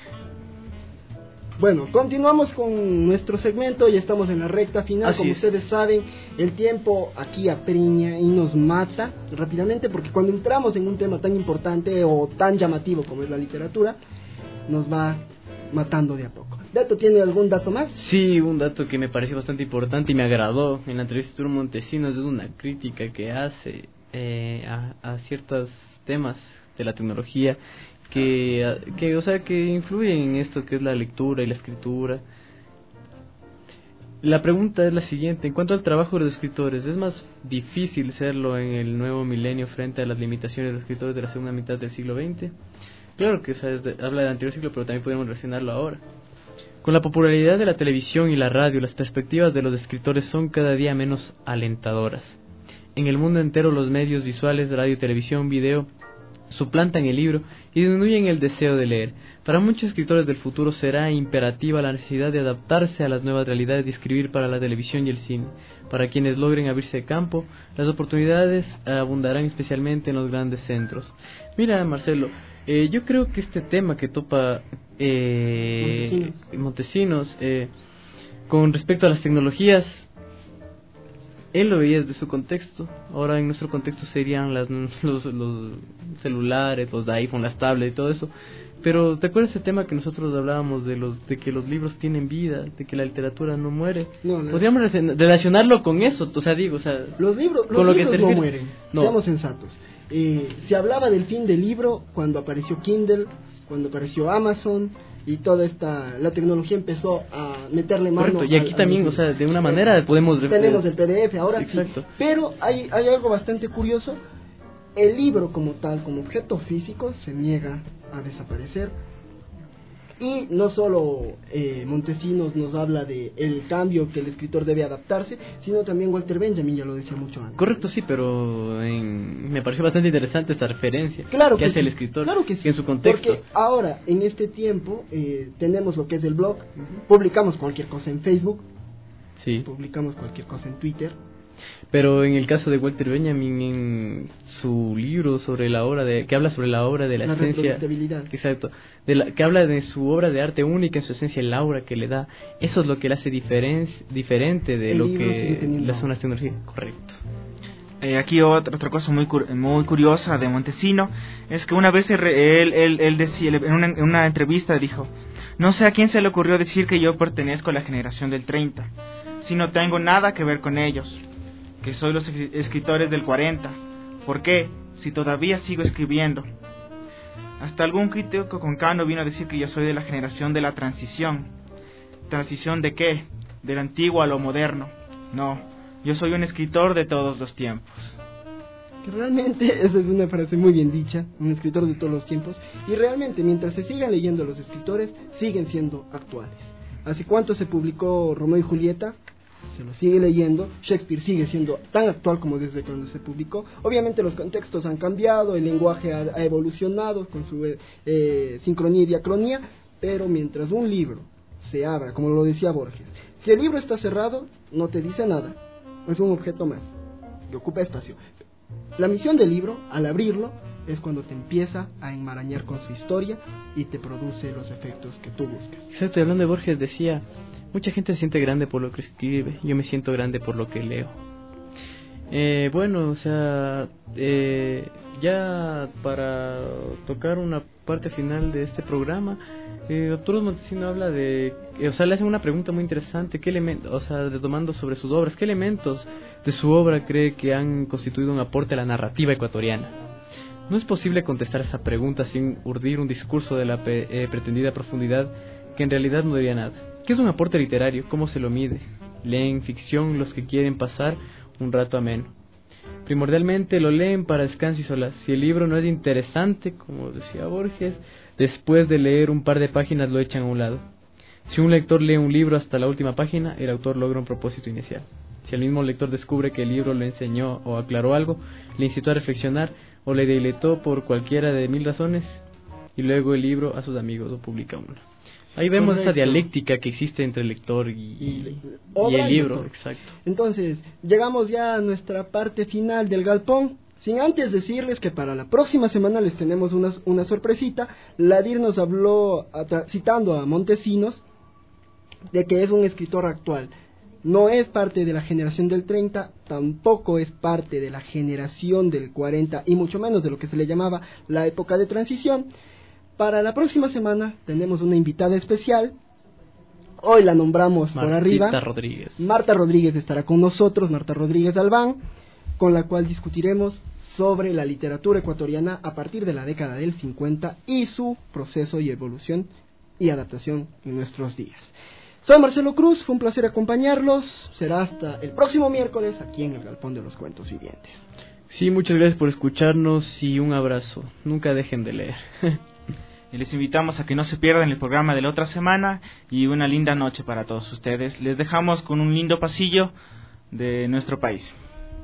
Bueno, continuamos con nuestro segmento, ya estamos en la recta final. Así Como es. ustedes saben, el tiempo aquí apremia y nos mata rápidamente, porque cuando entramos en un tema tan importante o tan llamativo como es la literatura, nos va matando de a poco. ¿Beto tiene algún dato más? Sí, un dato que me pareció bastante importante y me agradó en la entrevista de Arturo Montesinos es una crítica que hace eh, a, a ciertos temas de la tecnología que, que, o sea, que influyen en esto que es la lectura y la escritura. La pregunta es la siguiente: en cuanto al trabajo de los escritores, ¿es más difícil serlo en el nuevo milenio frente a las limitaciones de los escritores de la segunda mitad del siglo veinte? Claro que o sea, de, habla del anterior siglo, pero también podemos relacionarlo ahora. Con la popularidad de la televisión y la radio, las perspectivas de los escritores son cada día menos alentadoras. En el mundo entero los medios visuales, radio, televisión, video, suplantan el libro y disminuyen el deseo de leer. Para muchos escritores del futuro será imperativa la necesidad de adaptarse a las nuevas realidades y escribir para la televisión y el cine. Para quienes logren abrirse campo, las oportunidades abundarán especialmente en los grandes centros. Mira, Marcelo, eh, yo creo que este tema que topa eh, Montesinos, Montesinos eh, con respecto a las tecnologías, él lo veía desde su contexto. Ahora en nuestro contexto serían las, los, los celulares, los iPhone, las tablets y todo eso. Pero ¿te acuerdas ese tema que nosotros hablábamos de los de que los libros tienen vida, de que la literatura no muere? No, no. Podríamos relacionarlo con eso, o sea, digo, o sea, los libros, los con libros lo que no mueren. No. Seamos sensatos. Eh, se hablaba del fin del libro cuando apareció Kindle, cuando apareció Amazon y toda esta la tecnología empezó a meterle mano. Correcto, y aquí al, también, al o sea, de una manera podemos tenemos el P D F ahora. Exacto. Sí. Pero hay hay algo bastante curioso. El libro como tal, como objeto físico, se niega a desaparecer. Y no solo eh, Montesinos nos habla de el cambio que el escritor debe adaptarse, sino también Walter Benjamin ya lo decía mucho antes. Correcto, sí, pero en, me pareció bastante interesante esta referencia claro que, que hace sí, el escritor, claro que sí, en su contexto. Porque ahora, en este tiempo, eh, tenemos lo que es el blog, uh-huh. publicamos cualquier cosa en Facebook, sí. publicamos cualquier cosa en Twitter. Pero en el caso de Walter Benjamin, en su libro sobre la obra de que habla sobre la obra de la, la esencia, exacto, de la, que habla de su obra de arte única en su esencia, el aura que le da, eso es lo que le hace diferen, diferente de el lo que las zonas tecnologías. Correcto. Eh, aquí otra otra cosa muy muy curiosa de Montesino es que una vez él él, él decía en una, en una entrevista dijo: no sé a quién se le ocurrió decir que yo pertenezco a la generación del treinta, si no tengo nada que ver con ellos, que soy los escritores del cuarenta. ¿Por qué? Si todavía sigo escribiendo. Hasta algún crítico concano vino a decir que yo soy de la generación de la transición. ¿Transición de qué? Del antiguo a lo moderno. No, yo soy un escritor de todos los tiempos. Que realmente esa es una frase muy bien dicha, un escritor de todos los tiempos. Y realmente mientras se sigan leyendo los escritores, siguen siendo actuales. ¿Hace cuánto se publicó Romeo y Julieta? Se lo sigue leyendo. Shakespeare sigue siendo tan actual como desde cuando se publicó. Obviamente los contextos han cambiado, el lenguaje ha, ha evolucionado con su eh, sincronía y diacronía, pero mientras un libro se abra, como lo decía Borges, si el libro está cerrado, no te dice nada, es un objeto más que ocupa espacio. La misión del libro, al abrirlo, es cuando te empieza a enmarañar con su historia y te produce los efectos que tú buscas. Exacto, y hablando de Borges decía: mucha gente se siente grande por lo que escribe, yo me siento grande por lo que leo. Eh, bueno, o sea, eh, ya para tocar una parte final de este programa, eh, Arturo Montesinos habla de, eh, o sea, le hacen una pregunta muy interesante, ¿qué elementos, o sea, retomando sobre sus obras, qué elementos de su obra cree que han constituido un aporte a la narrativa ecuatoriana? No es posible contestar esa pregunta sin urdir un discurso de la pe- eh, pretendida profundidad que en realidad no diría nada. ¿Qué es un aporte literario? ¿Cómo se lo mide? Leen ficción los que quieren pasar un rato ameno. Primordialmente lo leen para descanso y solas. Si el libro no es interesante, como decía Borges, después de leer un par de páginas lo echan a un lado. Si un lector lee un libro hasta la última página, el autor logra un propósito inicial. Si el mismo lector descubre que el libro le enseñó o aclaró algo, le incitó a reflexionar o le deleitó por cualquiera de mil razones, y luego el libro a sus amigos lo publica uno. Ahí vemos Correcto. Esa dialéctica que existe entre el lector y, y, y el libro. Exacto. Entonces, llegamos ya a nuestra parte final del galpón. Sin antes decirles que para la próxima semana les tenemos una, una sorpresita. Ladir nos habló, citando a Montesinos, de que es un escritor actual. No es parte de la generación del treinta, tampoco es parte de la generación del cuarenta, y mucho menos de lo que se le llamaba la época de transición. Para la próxima semana tenemos una invitada especial. Hoy la nombramos Martita por arriba. Marta Rodríguez. Marta Rodríguez estará con nosotros, Marta Rodríguez Albán, con la cual discutiremos sobre la literatura ecuatoriana a partir de la década del cincuenta y su proceso y evolución y adaptación en nuestros días. Soy Marcelo Cruz, fue un placer acompañarlos. Será hasta el próximo miércoles aquí en el Galpón de los Cuentos Vivientes. Sí, muchas gracias por escucharnos y un abrazo. Nunca dejen de leer. Y les invitamos a que no se pierdan el programa de la otra semana y una linda noche para todos ustedes. Les dejamos con un lindo pasillo de nuestro país.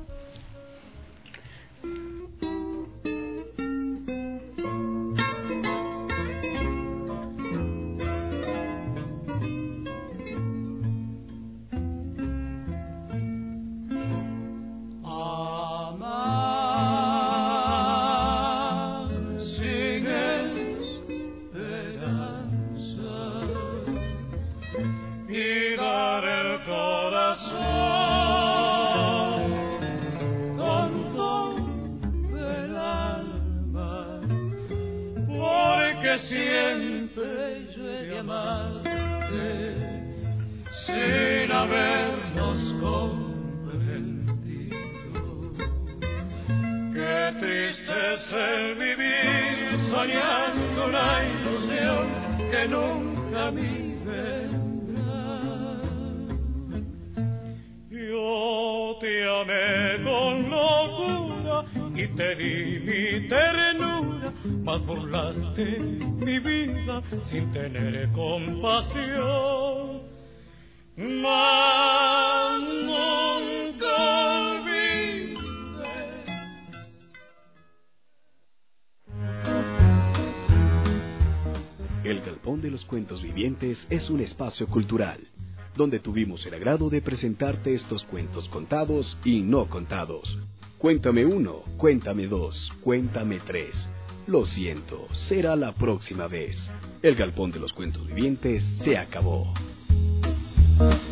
Siempre yo he de amarte sin habernos comprendido. Qué triste es el vivir soñando una ilusión que nunca a mí vendrá. Yo te amé con locura y te di mi ternura, mas burlaste mi vida sin tener compasión. Mas nunca olvidé. El Galpón de los Cuentos Vivientes es un espacio cultural, donde tuvimos el agrado de presentarte estos cuentos contados y no contados. Cuéntame uno, cuéntame dos, cuéntame tres. Lo siento, será la próxima vez. El Galpón de los Cuentos Vivientes se acabó.